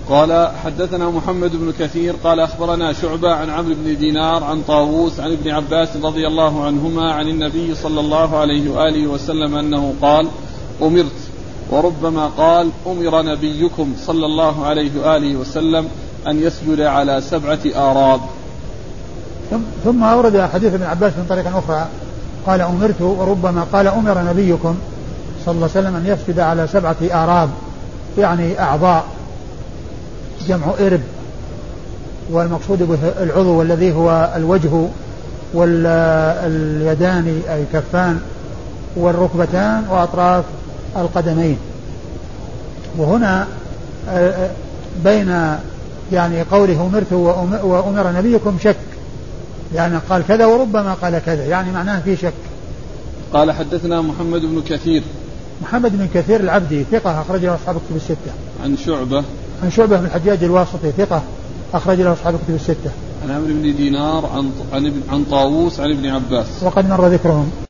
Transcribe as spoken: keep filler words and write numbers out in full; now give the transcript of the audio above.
قال حدثنا محمد بن كثير قال أخبرنا شعبة عن عمرو بن دينار عن طاووس عن ابن عباس رضي الله عنهما عن النبي صلى الله عليه وآله وسلم أنه قال أمرت، وربما قال أمر نبيكم صلى الله عليه وآله وسلم أن يسجد على سبعة آراب. ثم أورد حديث ابن عباس من طريقة أخرى قال أمرت، وربما قال أمر نبيكم صلى الله عليه وسلم أن يسجد على سبعة آراب، يعني أعضاء، جمع إرب، والمقصود به العضو الذي هو الوجه واليدان أي كفان والركبتان وأطراف القدمين. وهنا بين يعني قوله أمرت وأمر نبيكم شك، يعني قال كذا وربما قال كذا، يعني معناه في شك. قال حدثنا محمد بن كثير محمد بن كثير العبدي ثقة أخرج له أصحاب الكتب الستة. عن شعبة عن شعبة بن الحجاج الواسطي ثقة أخرج له أصحاب الكتب الستة. عن عمرو بن دينار عن عن عن طاووس عن ابن عباس وقد مر ذكرهم.